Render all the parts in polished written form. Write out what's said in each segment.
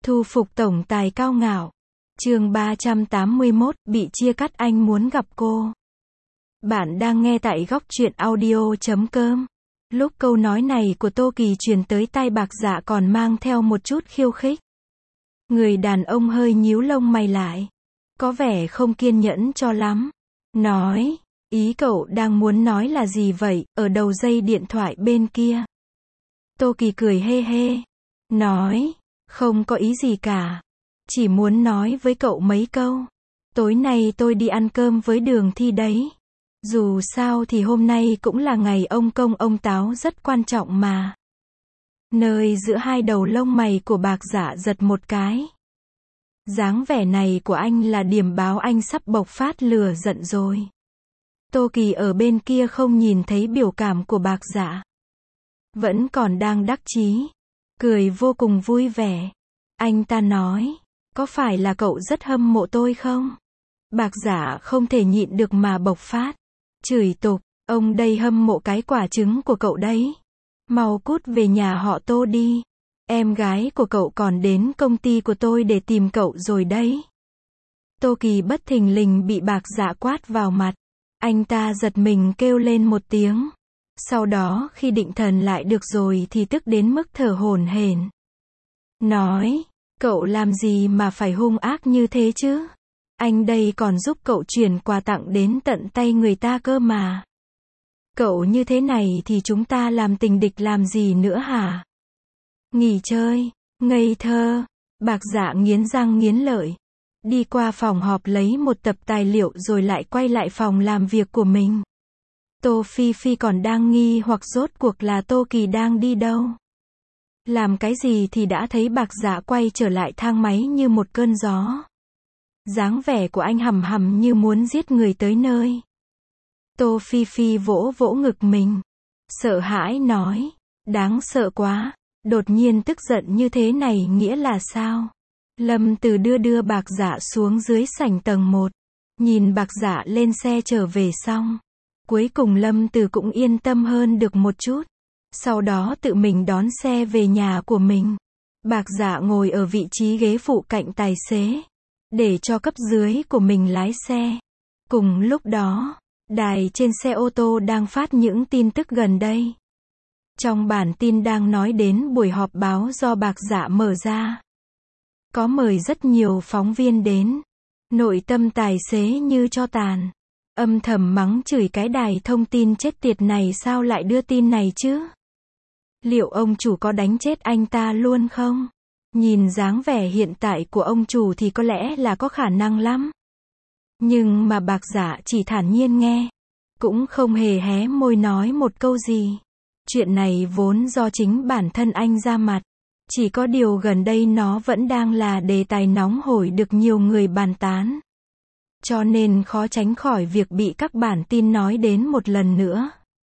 Thu phục tổng tài cao ngạo. Chương 381, bị chia cắt anh muốn gặp cô. Bạn đang nghe tại góc truyện audio.com. Lúc câu nói này của Tô Kỳ truyền tới tai Bạc Dạ còn mang theo một chút khiêu khích. Người đàn ông hơi nhíu lông mày lại. Có vẻ không kiên nhẫn cho lắm. Nói, ý cậu đang muốn nói là gì vậy, ở đầu dây điện thoại bên kia. Tô Kỳ cười hê hê. Nói, không có ý gì cả. Chỉ muốn nói với cậu mấy câu. Tối nay tôi đi ăn cơm với Đường Thi đấy. Dù sao thì hôm nay cũng là ngày ông Công ông Táo rất quan trọng mà. Nơi giữa hai đầu lông mày của Bạc Dạ giật một cái. Dáng vẻ này của anh là điểm báo anh sắp bộc phát lửa giận rồi. Tô Kỳ ở bên kia không nhìn thấy biểu cảm của Bạc Dạ. Vẫn còn đang đắc chí. Cười vô cùng vui vẻ. Anh ta nói, có phải là cậu rất hâm mộ tôi không? Bạc Dạ không thể nhịn được mà bộc phát. Chửi tục, ông đây hâm mộ cái quả trứng của cậu đấy. Mau cút về nhà họ Tô đi. Em gái của cậu còn đến công ty của tôi để tìm cậu rồi đấy. Tô Kỳ bất thình lình bị Bạc Dạ quát vào mặt. Anh ta giật mình kêu lên một tiếng. Sau đó khi định thần lại được rồi thì tức đến mức thở hổn hển. Nói, cậu làm gì mà phải hung ác như thế chứ? Anh đây còn giúp cậu chuyển quà tặng đến tận tay người ta cơ mà. Cậu như thế này thì chúng ta làm tình địch làm gì nữa hả? Nghỉ chơi, ngây thơ. Bạc Dạ nghiến răng nghiến lợi. Đi qua phòng họp lấy một tập tài liệu rồi lại quay lại phòng làm việc của mình. Tô Phi Phi còn đang nghi hoặc rốt cuộc là Tô Kỳ đang đi đâu. Làm cái gì thì đã thấy Bạc Dạ quay trở lại thang máy như một cơn gió. Dáng vẻ của anh hầm hầm như muốn giết người tới nơi. Tô Phi Phi vỗ vỗ ngực mình. Sợ hãi nói. Đáng sợ quá. Đột nhiên tức giận như thế này nghĩa là sao? Lâm Từ đưa Bạc Dạ xuống dưới sảnh tầng 1. Nhìn Bạc Dạ lên xe trở về xong. Cuối cùng Lâm Từ cũng yên tâm hơn được một chút. Sau đó tự mình đón xe về nhà của mình. Bạc Dạ ngồi ở vị trí ghế phụ cạnh tài xế. Để cho cấp dưới của mình lái xe. Cùng lúc đó, đài trên xe ô tô đang phát những tin tức gần đây. Trong bản tin đang nói đến buổi họp báo do Bạc Dạ mở ra. Có mời rất nhiều phóng viên đến. Nội tâm tài xế như tro tàn. Âm thầm mắng chửi cái đài thông tin chết tiệt này sao lại đưa tin này chứ? Liệu ông chủ có đánh chết anh ta luôn không? Nhìn dáng vẻ hiện tại của ông chủ thì có lẽ là có khả năng lắm. Nhưng mà Bạc Dạ chỉ thản nhiên nghe. Cũng không hề hé môi nói một câu gì. Chuyện này vốn do chính bản thân anh ra mặt. Chỉ có điều gần đây nó vẫn đang là đề tài nóng hổi được nhiều người bàn tán. Cho nên khó tránh khỏi việc bị các bản tin nói đến một lần nữa.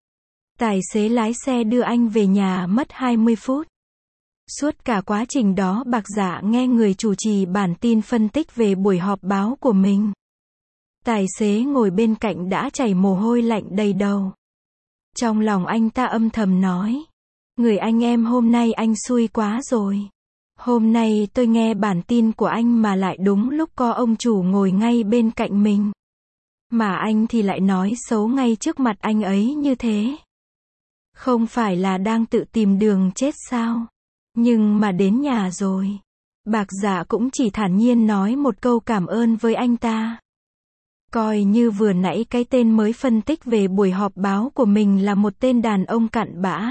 Tài xế lái xe đưa anh về nhà mất 20 phút. Suốt cả quá trình đó Bạc Dạ nghe người chủ trì bản tin phân tích về buổi họp báo của mình. Tài xế ngồi bên cạnh đã chảy mồ hôi lạnh đầy đầu. Trong lòng anh ta âm thầm nói. Người anh em hôm nay anh xui quá rồi. Hôm nay tôi nghe bản tin của anh mà lại đúng lúc có ông chủ ngồi ngay bên cạnh mình. Mà anh thì lại nói xấu ngay trước mặt anh ấy như thế. Không phải là đang tự tìm đường chết sao? Nhưng mà đến nhà rồi. Bạc Dạ cũng chỉ thản nhiên nói một câu cảm ơn với anh ta. Coi như vừa nãy cái tên mới phân tích về buổi họp báo của mình là một tên đàn ông cặn bã.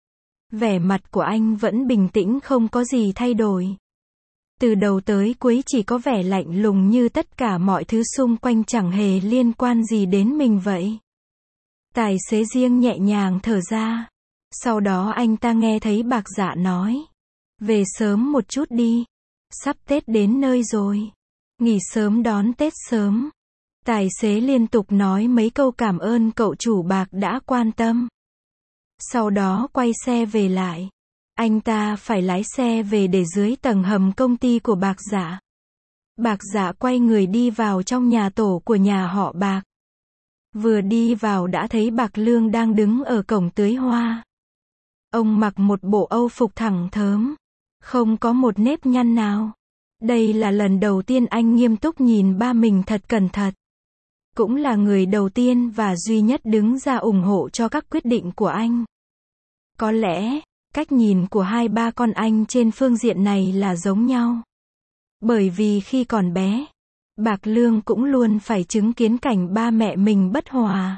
Vẻ mặt của anh vẫn bình tĩnh không có gì thay đổi. Từ đầu tới cuối chỉ có vẻ lạnh lùng như tất cả mọi thứ xung quanh chẳng hề liên quan gì đến mình vậy. Tài xế riêng nhẹ nhàng thở ra. Sau đó anh ta nghe thấy Bạc Dạ nói. Về sớm một chút đi. Sắp Tết đến nơi rồi. Nghỉ sớm đón Tết sớm. Tài xế liên tục nói mấy câu cảm ơn cậu chủ Bạc đã quan tâm. Sau đó quay xe về lại. Anh ta phải lái xe về để dưới tầng hầm công ty của Bạc Dạ. Bạc Dạ quay người đi vào trong nhà tổ của nhà họ Bạc. Vừa đi vào đã thấy Bạc Lương đang đứng ở cổng tưới hoa. Ông mặc một bộ âu phục thẳng thớm. không có một nếp nhăn nào. Đây là lần đầu tiên anh nghiêm túc nhìn ba mình thật cẩn thận. Cũng là người đầu tiên và duy nhất đứng ra ủng hộ cho các quyết định của anh. Có lẽ, cách nhìn của hai ba con anh trên phương diện này là giống nhau. Bởi vì khi còn bé, Bạc Lương cũng luôn phải chứng kiến cảnh ba mẹ mình bất hòa.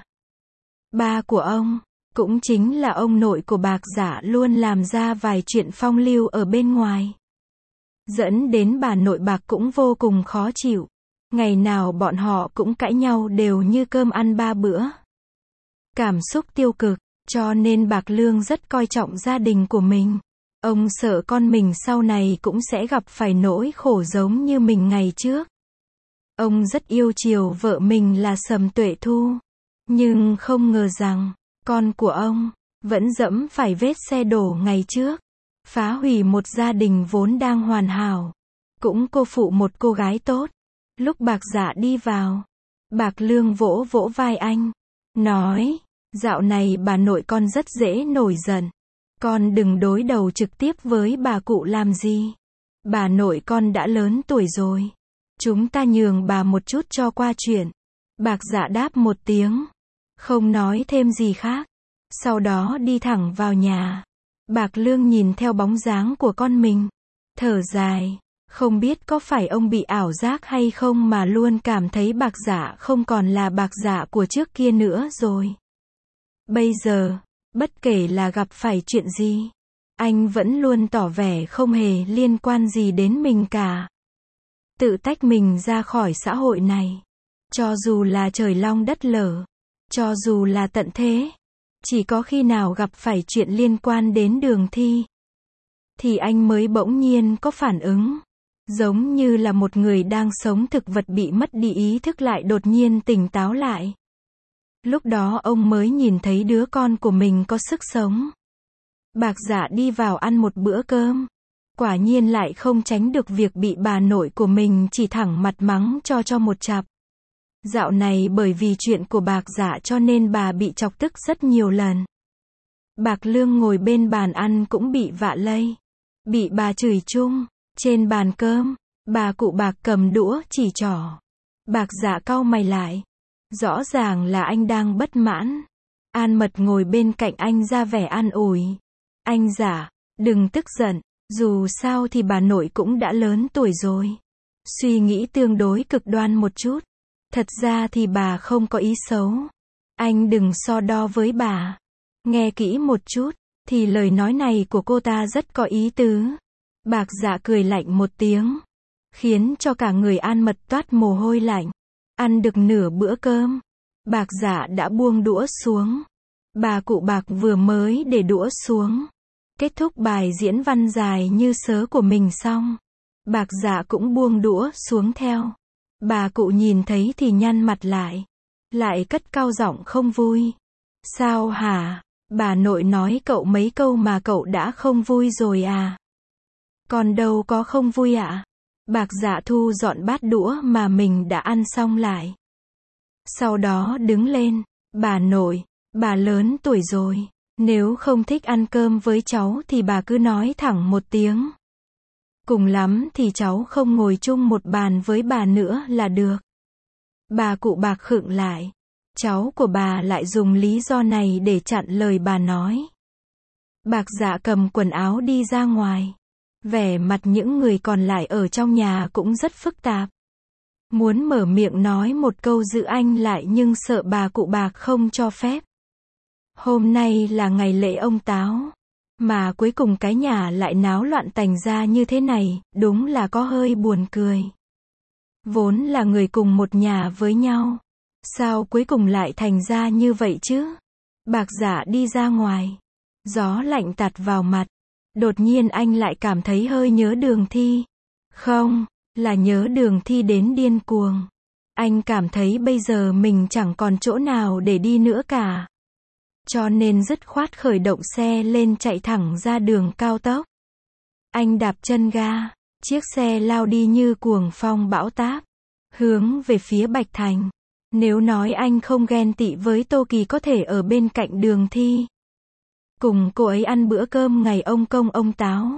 Ba của ông, cũng chính là ông nội của Bạc Dạ luôn làm ra vài chuyện phong lưu ở bên ngoài. Dẫn đến bà nội Bạc cũng vô cùng khó chịu. Ngày nào bọn họ cũng cãi nhau đều như cơm ăn ba bữa. Cảm xúc tiêu cực, cho nên Bạc Lương rất coi trọng gia đình của mình. Ông sợ con mình sau này cũng sẽ gặp phải nỗi khổ giống như mình ngày trước. Ông rất yêu chiều vợ mình là Sầm Tuệ Thu. Nhưng không ngờ rằng, con của ông, vẫn dẫm phải vết xe đổ ngày trước. Phá hủy một gia đình vốn đang hoàn hảo. Cũng cô phụ một cô gái tốt. Lúc Bạc Dạ đi vào, Bạc Lương vỗ vỗ vai anh. Nói, dạo này bà nội con rất dễ nổi giận. Con đừng đối đầu trực tiếp với bà cụ làm gì. Bà nội con đã lớn tuổi rồi. Chúng ta nhường bà một chút cho qua chuyện. Bạc Dạ đáp một tiếng. Không nói thêm gì khác. Sau đó đi thẳng vào nhà. Bạc Lương nhìn theo bóng dáng của con mình. Thở dài. Không biết có phải ông bị ảo giác hay không mà luôn cảm thấy Bạc Dạ không còn là Bạc Dạ của trước kia nữa rồi. Bây giờ, bất kể là gặp phải chuyện gì, anh vẫn luôn tỏ vẻ không hề liên quan gì đến mình cả. Tự tách mình ra khỏi xã hội này. Cho dù là trời long đất lở, cho dù là tận thế, chỉ có khi nào gặp phải chuyện liên quan đến Đường Thi, thì anh mới bỗng nhiên có phản ứng. Giống như là một người đang sống thực vật bị mất đi ý thức lại đột nhiên tỉnh táo lại. Lúc đó ông mới nhìn thấy đứa con của mình có sức sống. Bạc Dạ đi vào ăn một bữa cơm. Quả nhiên lại không tránh được việc bị bà nội của mình chỉ thẳng mặt mắng cho một chặp. Dạo này bởi vì chuyện của Bạc Dạ cho nên bà bị chọc tức rất nhiều lần. Bạc Lương ngồi bên bàn ăn cũng bị vạ lây. Bị bà chửi chung. Trên bàn cơm, bà cụ Bạc cầm đũa chỉ trỏ. Bạc Dạ cau mày lại. Rõ ràng là anh đang bất mãn. An Mật ngồi bên cạnh anh ra vẻ an ủi. Anh Dạ, đừng tức giận. Dù sao thì bà nội cũng đã lớn tuổi rồi. Suy nghĩ tương đối cực đoan một chút. Thật ra thì bà không có ý xấu. Anh đừng so đo với bà. Nghe kỹ một chút, thì lời nói này của cô ta rất có ý tứ. Bạc Dạ cười lạnh một tiếng, khiến cho cả người An Mật toát mồ hôi lạnh. Ăn được nửa bữa cơm, Bạc Dạ đã buông đũa xuống. Bà cụ Bạc vừa mới để đũa xuống, kết thúc bài diễn văn dài như sớ của mình xong, Bạc Dạ cũng buông đũa xuống theo. Bà cụ nhìn thấy thì nhăn mặt lại cất cao giọng không vui. Sao hả? Bà nội nói cậu mấy câu mà cậu đã không vui rồi à? Còn đâu có không vui ạ. Bạc Dạ thu dọn bát đũa mà mình đã ăn xong lại. Sau đó đứng lên. Bà nội, bà lớn tuổi rồi. Nếu không thích ăn cơm với cháu thì bà cứ nói thẳng một tiếng. Cùng lắm thì cháu không ngồi chung một bàn với bà nữa là được. Bà cụ Bạc khựng lại. Cháu của bà lại dùng lý do này để chặn lời bà nói. Bạc Dạ cầm quần áo đi ra ngoài. Vẻ mặt những người còn lại ở trong nhà cũng rất phức tạp. Muốn mở miệng nói một câu giữ anh lại nhưng sợ bà cụ Bạc không cho phép. Hôm nay là ngày lễ ông Táo. Mà cuối cùng cái nhà lại náo loạn thành ra như thế này, đúng là có hơi buồn cười. Vốn là người cùng một nhà với nhau. Sao cuối cùng lại thành ra như vậy chứ? Bạc Dạ đi ra ngoài. Gió lạnh tạt vào mặt. Đột nhiên anh lại cảm thấy hơi nhớ Đường Thi. Không, là nhớ Đường Thi đến điên cuồng. Anh cảm thấy bây giờ mình chẳng còn chỗ nào để đi nữa cả. Cho nên dứt khoát khởi động xe lên chạy thẳng ra đường cao tốc. Anh đạp chân ga. Chiếc xe lao đi như cuồng phong bão táp. Hướng về phía Bạch Thành. Nếu nói anh không ghen tị với Tô Kỳ có thể ở bên cạnh Đường Thi. Cùng cô ấy ăn bữa cơm ngày ông Công ông Táo.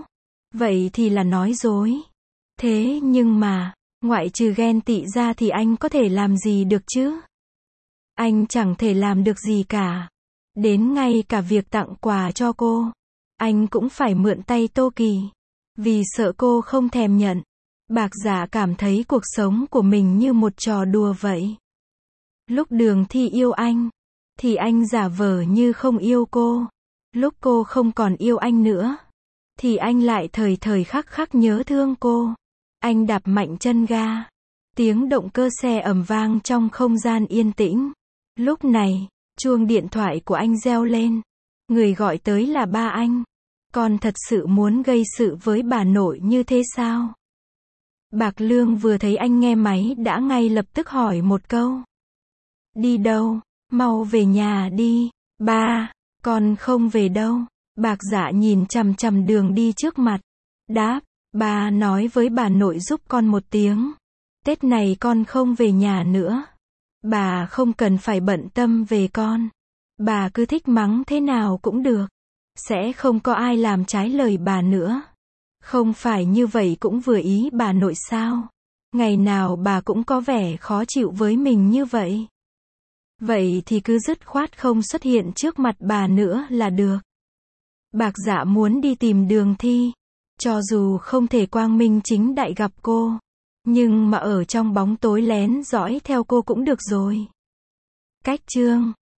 Vậy thì là nói dối. Thế nhưng mà, ngoại trừ ghen tị ra thì anh có thể làm gì được chứ? Anh chẳng thể làm được gì cả. Đến ngay cả việc tặng quà cho cô, anh cũng phải mượn tay Tô Kỳ. Vì sợ cô không thèm nhận. Bạc Dạ cảm thấy cuộc sống của mình như một trò đùa vậy. Lúc Đường Thi yêu anh, thì anh giả vờ như không yêu cô. Lúc cô không còn yêu anh nữa, thì anh lại thời thời khắc khắc nhớ thương cô. Anh đạp mạnh chân ga. Tiếng động cơ xe ầm vang trong không gian yên tĩnh. Lúc này, chuông điện thoại của anh reo lên. Người gọi tới là ba anh. Con thật sự muốn gây sự với bà nội như thế sao? Bạc Lương vừa thấy anh nghe máy đã ngay lập tức hỏi một câu. Đi đâu? Mau về nhà đi. Ba, con không về đâu. Bạc Dạ nhìn chằm chằm đường đi trước mặt. Đáp, ba nói với bà nội giúp con một tiếng. Tết này con không về nhà nữa. Bà không cần phải bận tâm về con. Bà cứ thích mắng thế nào cũng được. Sẽ không có ai làm trái lời bà nữa. Không phải như vậy cũng vừa ý bà nội sao? Ngày nào bà cũng có vẻ khó chịu với mình như vậy. Vậy thì cứ dứt khoát không xuất hiện trước mặt bà nữa là được. Bạc Dạ muốn đi tìm Đường Thi. Cho dù không thể quang minh chính đại gặp cô, nhưng mà ở trong bóng tối lén dõi theo cô cũng được rồi. Cách chương